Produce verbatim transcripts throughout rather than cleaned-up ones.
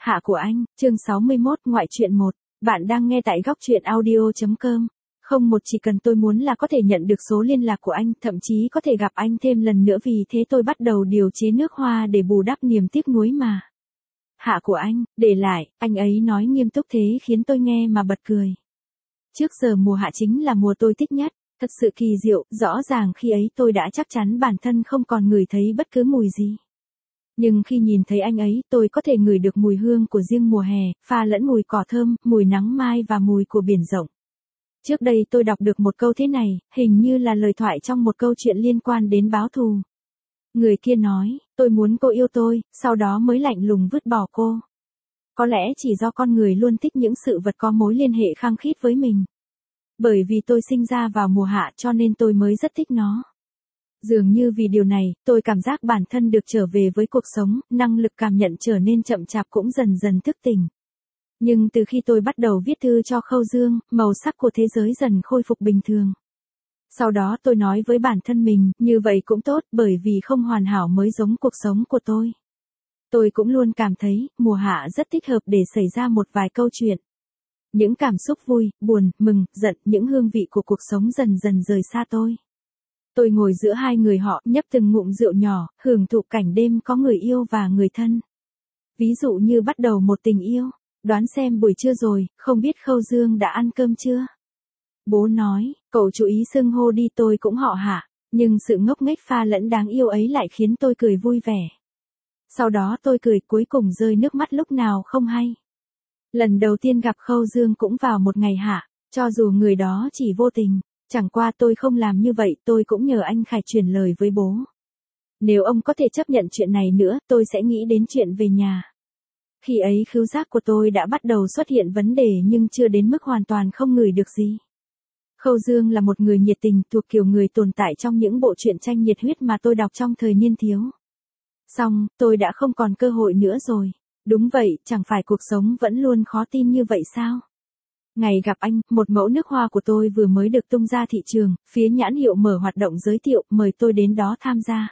Hạ của anh, chương sáu mươi mốt, ngoại truyện một. Bạn đang nghe tại góc truyện audio chấm com. Không một chỉ cần tôi muốn là có thể nhận được số liên lạc của anh, thậm chí có thể gặp anh thêm lần nữa, vì thế tôi bắt đầu điều chế nước hoa để bù đắp niềm tiếc nuối mà. Hạ của anh, để lại, anh ấy nói nghiêm túc thế khiến tôi nghe mà bật cười. Trước giờ mùa hạ chính là mùa tôi thích nhất, thật sự kỳ diệu, rõ ràng khi ấy tôi đã chắc chắn bản thân không còn ngửi thấy bất cứ mùi gì. Nhưng khi nhìn thấy anh ấy, tôi có thể ngửi được mùi hương của riêng mùa hè, pha lẫn mùi cỏ thơm, mùi nắng mai và mùi của biển rộng. Trước đây tôi đọc được một câu thế này, hình như là lời thoại trong một câu chuyện liên quan đến báo thù. Người kia nói, tôi muốn cô yêu tôi, sau đó mới lạnh lùng vứt bỏ cô. Có lẽ chỉ do con người luôn thích những sự vật có mối liên hệ khăng khít với mình. Bởi vì tôi sinh ra vào mùa hạ cho nên tôi mới rất thích nó. Dường như vì điều này, tôi cảm giác bản thân được trở về với cuộc sống, năng lực cảm nhận trở nên chậm chạp cũng dần dần thức tỉnh. Nhưng từ khi tôi bắt đầu viết thư cho Khâu Dương, màu sắc của thế giới dần khôi phục bình thường. Sau đó tôi nói với bản thân mình, như vậy cũng tốt, bởi vì không hoàn hảo mới giống cuộc sống của tôi. Tôi cũng luôn cảm thấy, mùa hạ rất thích hợp để xảy ra một vài câu chuyện. Những cảm xúc vui, buồn, mừng, giận, những hương vị của cuộc sống dần dần rời xa tôi. Tôi ngồi giữa hai người họ, nhấp từng ngụm rượu nhỏ, hưởng thụ cảnh đêm có người yêu và người thân. Ví dụ như bắt đầu một tình yêu, đoán xem buổi trưa rồi, không biết Khâu Dương đã ăn cơm chưa? Bố nói, cậu chú ý xưng hô đi, tôi cũng họ Hạ, nhưng sự ngốc nghếch pha lẫn đáng yêu ấy lại khiến tôi cười vui vẻ. Sau đó tôi cười cuối cùng rơi nước mắt lúc nào không hay. Lần đầu tiên gặp Khâu Dương cũng vào một ngày hạ, cho dù người đó chỉ vô tình. Chẳng qua tôi không làm như vậy, tôi cũng nhờ anh Khải truyền lời với bố. Nếu ông có thể chấp nhận chuyện này nữa, tôi sẽ nghĩ đến chuyện về nhà. Khi ấy khứu giác của tôi đã bắt đầu xuất hiện vấn đề nhưng chưa đến mức hoàn toàn không ngửi được gì. Khâu Dương là một người nhiệt tình, thuộc kiểu người tồn tại trong những bộ truyện tranh nhiệt huyết mà tôi đọc trong thời niên thiếu. Xong, tôi đã không còn cơ hội nữa rồi. Đúng vậy, chẳng phải cuộc sống vẫn luôn khó tin như vậy sao? Ngày gặp anh, một mẫu nước hoa của tôi vừa mới được tung ra thị trường, phía nhãn hiệu mở hoạt động giới thiệu, mời tôi đến đó tham gia.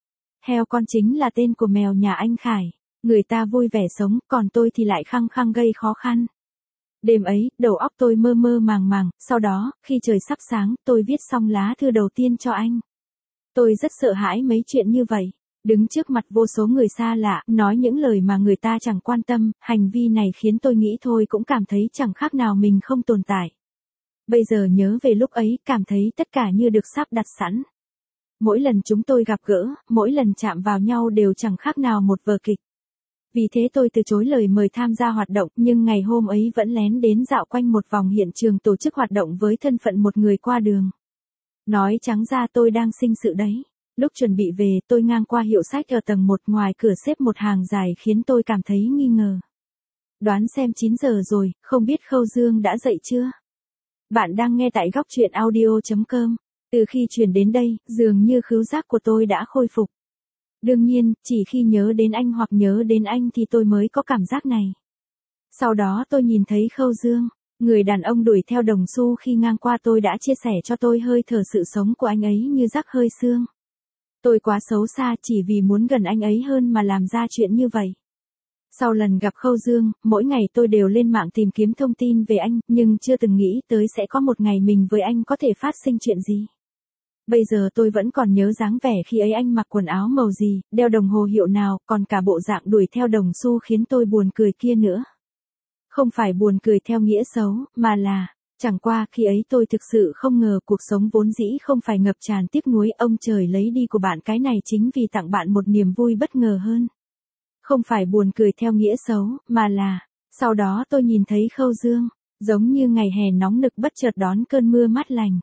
Heo con chính là tên của mèo nhà anh Khải. Người ta vui vẻ sống, còn tôi thì lại khăng khăng gây khó khăn. Đêm ấy, đầu óc tôi mơ mơ màng màng, sau đó, khi trời sắp sáng, tôi viết xong lá thư đầu tiên cho anh. Tôi rất sợ hãi mấy chuyện như vậy. Đứng trước mặt vô số người xa lạ, nói những lời mà người ta chẳng quan tâm, hành vi này khiến tôi nghĩ thôi cũng cảm thấy chẳng khác nào mình không tồn tại. Bây giờ nhớ về lúc ấy, cảm thấy tất cả như được sắp đặt sẵn. Mỗi lần chúng tôi gặp gỡ, mỗi lần chạm vào nhau đều chẳng khác nào một vở kịch. Vì thế tôi từ chối lời mời tham gia hoạt động, nhưng ngày hôm ấy vẫn lén đến dạo quanh một vòng hiện trường tổ chức hoạt động với thân phận một người qua đường. Nói trắng ra tôi đang sinh sự đấy. Lúc chuẩn bị về, tôi ngang qua hiệu sách ở tầng một, ngoài cửa xếp một hàng dài khiến tôi cảm thấy nghi ngờ. Đoán xem chín giờ rồi, không biết Khâu Dương đã dậy chưa? Bạn đang nghe tại góc truyện audio chấm com. Từ khi chuyển đến đây, dường như khứu giác của tôi đã khôi phục. Đương nhiên, chỉ khi nhớ đến anh hoặc nhớ đến anh thì tôi mới có cảm giác này. Sau đó tôi nhìn thấy Khâu Dương, người đàn ông đuổi theo đồng xu khi ngang qua tôi đã chia sẻ cho tôi hơi thở sự sống của anh ấy như rắc hơi xương. Tôi quá xấu xa chỉ vì muốn gần anh ấy hơn mà làm ra chuyện như vậy. Sau lần gặp Khâu Dương, mỗi ngày tôi đều lên mạng tìm kiếm thông tin về anh, nhưng chưa từng nghĩ tới sẽ có một ngày mình với anh có thể phát sinh chuyện gì. Bây giờ tôi vẫn còn nhớ dáng vẻ khi ấy anh mặc quần áo màu gì, đeo đồng hồ hiệu nào, còn cả bộ dạng đuổi theo đồng xu khiến tôi buồn cười kia nữa. Không phải buồn cười theo nghĩa xấu, mà là... Chẳng qua khi ấy tôi thực sự không ngờ cuộc sống vốn dĩ không phải ngập tràn tiếc nuối, ông trời lấy đi của bạn cái này chính vì tặng bạn một niềm vui bất ngờ hơn. Không phải buồn cười theo nghĩa xấu, mà là, sau đó tôi nhìn thấy Khâu Dương, giống như ngày hè nóng nực bất chợt đón cơn mưa mát lành.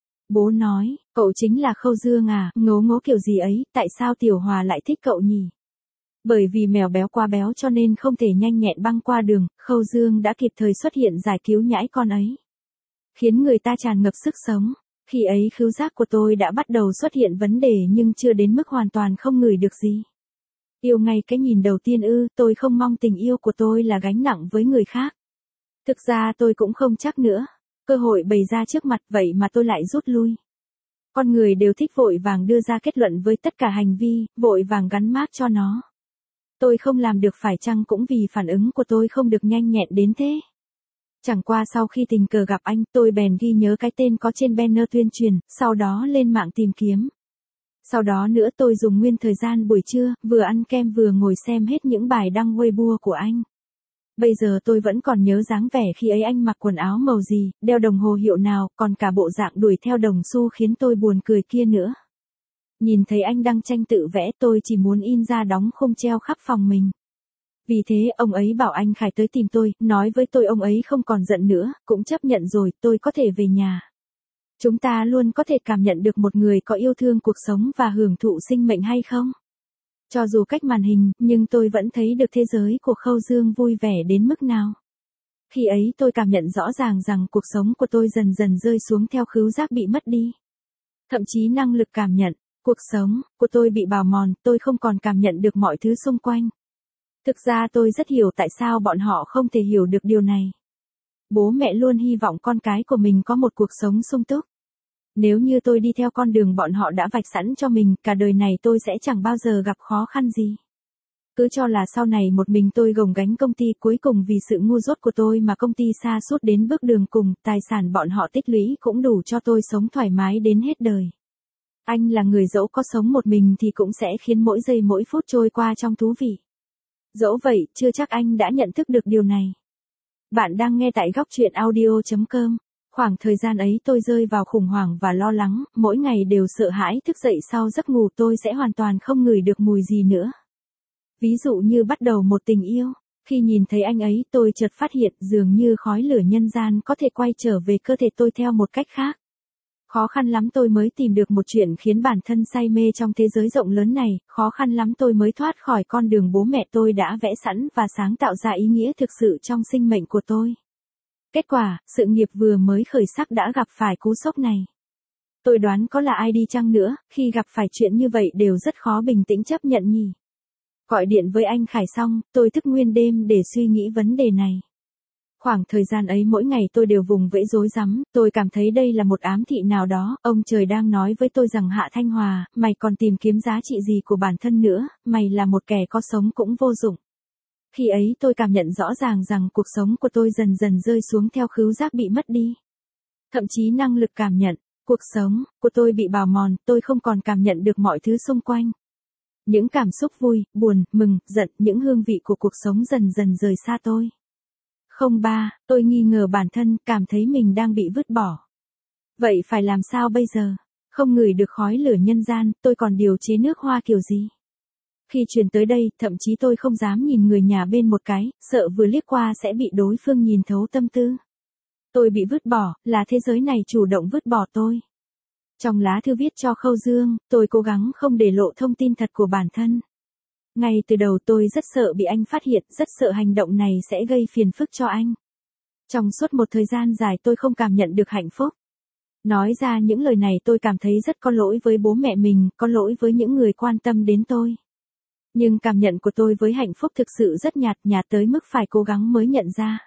Bố nói, cậu chính là Khâu Dương à, ngố ngố kiểu gì ấy, tại sao Tiểu Hòa lại thích cậu nhỉ? Bởi vì mèo béo quá béo cho nên không thể nhanh nhẹn băng qua đường, Khâu Dương đã kịp thời xuất hiện giải cứu nhãi con ấy. Khiến người ta tràn ngập sức sống. Khi ấy khứu giác của tôi đã bắt đầu xuất hiện vấn đề nhưng chưa đến mức hoàn toàn không ngửi được gì. Yêu ngay cái nhìn đầu tiên ư, tôi không mong tình yêu của tôi là gánh nặng với người khác. Thực ra tôi cũng không chắc nữa. Cơ hội bày ra trước mặt vậy mà tôi lại rút lui. Con người đều thích vội vàng đưa ra kết luận với tất cả hành vi, vội vàng gắn mác cho nó. Tôi không làm được phải chăng cũng vì phản ứng của tôi không được nhanh nhẹn đến thế. Chẳng qua sau khi tình cờ gặp anh, tôi bèn ghi nhớ cái tên có trên banner tuyên truyền, sau đó lên mạng tìm kiếm. Sau đó nữa tôi dùng nguyên thời gian buổi trưa, vừa ăn kem vừa ngồi xem hết những bài đăng Weibo của anh. Bây giờ tôi vẫn còn nhớ dáng vẻ khi ấy anh mặc quần áo màu gì, đeo đồng hồ hiệu nào, còn cả bộ dạng đuổi theo đồng xu khiến tôi buồn cười kia nữa. Nhìn thấy anh đăng tranh tự vẽ tôi chỉ muốn in ra đóng khung treo khắp phòng mình. Vì thế ông ấy bảo anh Khải tới tìm tôi, nói với tôi ông ấy không còn giận nữa, cũng chấp nhận rồi, tôi có thể về nhà. Chúng ta luôn có thể cảm nhận được một người có yêu thương cuộc sống và hưởng thụ sinh mệnh hay không? Cho dù cách màn hình, nhưng tôi vẫn thấy được thế giới của Khâu Dương vui vẻ đến mức nào. Khi ấy tôi cảm nhận rõ ràng rằng cuộc sống của tôi dần dần rơi xuống theo khứu giác bị mất đi. Thậm chí năng lực cảm nhận, cuộc sống của tôi bị bào mòn, tôi không còn cảm nhận được mọi thứ xung quanh. Thực ra tôi rất hiểu tại sao bọn họ không thể hiểu được điều này. Bố mẹ luôn hy vọng con cái của mình có một cuộc sống sung túc. Nếu như tôi đi theo con đường bọn họ đã vạch sẵn cho mình, cả đời này tôi sẽ chẳng bao giờ gặp khó khăn gì. Cứ cho là sau này một mình tôi gồng gánh công ty, cuối cùng vì sự ngu dốt của tôi mà công ty sa sút đến bước đường cùng, tài sản bọn họ tích lũy cũng đủ cho tôi sống thoải mái đến hết đời. Anh là người dẫu có sống một mình thì cũng sẽ khiến mỗi giây mỗi phút trôi qua trong thú vị. Dẫu vậy, chưa chắc anh đã nhận thức được điều này. Bạn đang nghe tại góc truyện audio chấm com. Khoảng thời gian ấy tôi rơi vào khủng hoảng và lo lắng, mỗi ngày đều sợ hãi thức dậy sau giấc ngủ tôi sẽ hoàn toàn không ngửi được mùi gì nữa. Ví dụ như bắt đầu một tình yêu, khi nhìn thấy anh ấy tôi chợt phát hiện dường như khói lửa nhân gian có thể quay trở về cơ thể tôi theo một cách khác. Khó khăn lắm tôi mới tìm được một chuyện khiến bản thân say mê trong thế giới rộng lớn này, khó khăn lắm tôi mới thoát khỏi con đường bố mẹ tôi đã vẽ sẵn và sáng tạo ra ý nghĩa thực sự trong sinh mệnh của tôi. Kết quả, sự nghiệp vừa mới khởi sắc đã gặp phải cú sốc này. Tôi đoán có là ai đi chăng nữa, khi gặp phải chuyện như vậy đều rất khó bình tĩnh chấp nhận nhỉ. Gọi điện với anh Khải xong, tôi thức nguyên đêm để suy nghĩ vấn đề này. Khoảng thời gian ấy mỗi ngày tôi đều vùng vẫy rối rắm, tôi cảm thấy đây là một ám thị nào đó, ông trời đang nói với tôi rằng Hạ Thanh Hòa, mày còn tìm kiếm giá trị gì của bản thân nữa, mày là một kẻ có sống cũng vô dụng. Khi ấy tôi cảm nhận rõ ràng rằng cuộc sống của tôi dần dần rơi xuống theo khứu giác bị mất đi. Thậm chí năng lực cảm nhận, cuộc sống của tôi bị bào mòn, tôi không còn cảm nhận được mọi thứ xung quanh. Những cảm xúc vui, buồn, mừng, giận, những hương vị của cuộc sống dần dần rời xa tôi. Không ba, tôi nghi ngờ bản thân, cảm thấy mình đang bị vứt bỏ. Vậy phải làm sao bây giờ? Không ngửi được khói lửa nhân gian, tôi còn điều chế nước hoa kiểu gì? Khi chuyển tới đây, thậm chí tôi không dám nhìn người nhà bên một cái, sợ vừa liếc qua sẽ bị đối phương nhìn thấu tâm tư. Tôi bị vứt bỏ, là thế giới này chủ động vứt bỏ tôi. Trong lá thư viết cho Khâu Dương, tôi cố gắng không để lộ thông tin thật của bản thân. Ngay từ đầu tôi rất sợ bị anh phát hiện, rất sợ hành động này sẽ gây phiền phức cho anh. Trong suốt một thời gian dài tôi không cảm nhận được hạnh phúc. Nói ra những lời này tôi cảm thấy rất có lỗi với bố mẹ mình, có lỗi với những người quan tâm đến tôi. Nhưng cảm nhận của tôi với hạnh phúc thực sự rất nhạt nhạt tới mức phải cố gắng mới nhận ra.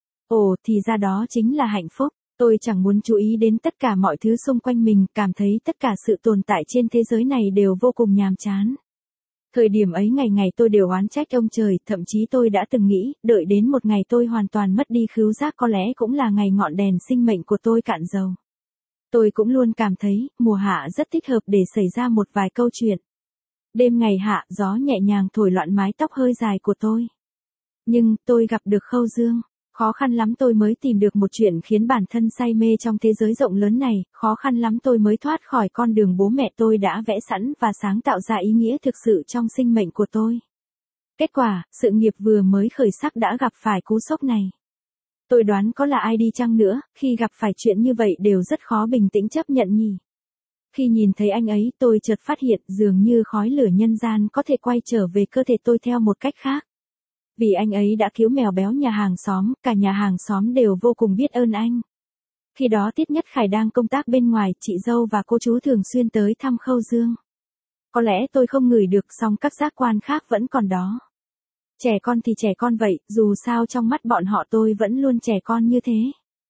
Ồ, thì ra đó chính là hạnh phúc. Tôi chẳng muốn chú ý đến tất cả mọi thứ xung quanh mình, cảm thấy tất cả sự tồn tại trên thế giới này đều vô cùng nhàm chán. Thời điểm ấy ngày ngày tôi đều oán trách ông trời, thậm chí tôi đã từng nghĩ, đợi đến một ngày tôi hoàn toàn mất đi khứu giác có lẽ cũng là ngày ngọn đèn sinh mệnh của tôi cạn dầu. Tôi cũng luôn cảm thấy, mùa hạ rất thích hợp để xảy ra một vài câu chuyện. Đêm ngày hạ, gió nhẹ nhàng thổi loạn mái tóc hơi dài của tôi. Nhưng, tôi gặp được Khâu Dương. Khó khăn lắm tôi mới tìm được một chuyện khiến bản thân say mê trong thế giới rộng lớn này, khó khăn lắm tôi mới thoát khỏi con đường bố mẹ tôi đã vẽ sẵn và sáng tạo ra ý nghĩa thực sự trong sinh mệnh của tôi. Kết quả, sự nghiệp vừa mới khởi sắc đã gặp phải cú sốc này. Tôi đoán có là ai đi chăng nữa, khi gặp phải chuyện như vậy đều rất khó bình tĩnh chấp nhận nhỉ. Khi nhìn thấy anh ấy tôi chợt phát hiện dường như khói lửa nhân gian có thể quay trở về cơ thể tôi theo một cách khác. Vì anh ấy đã cứu mèo béo nhà hàng xóm, cả nhà hàng xóm đều vô cùng biết ơn anh. Khi đó Tiết Nhất Khải đang công tác bên ngoài, chị dâu và cô chú thường xuyên tới thăm Khâu Dương. Có lẽ tôi không ngửi được song các giác quan khác vẫn còn đó. Trẻ con thì trẻ con vậy, dù sao trong mắt bọn họ tôi vẫn luôn trẻ con như thế.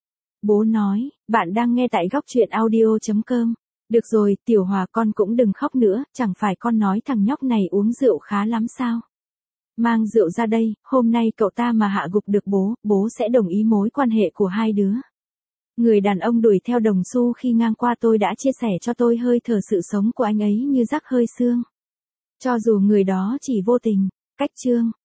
Bố nói, bạn đang nghe tại góc truyện audio chấm com. Được rồi, Tiểu Hòa con cũng đừng khóc nữa, chẳng phải con nói thằng nhóc này uống rượu khá lắm sao? mang rượu ra đây, hôm nay cậu ta mà hạ gục được bố, bố sẽ đồng ý mối quan hệ của hai đứa. Người đàn ông đuổi theo đồng xu khi ngang qua tôi đã chia sẻ cho tôi hơi thở sự sống của anh ấy như rắc hơi xương. Cho dù người đó chỉ vô tình, cách chương.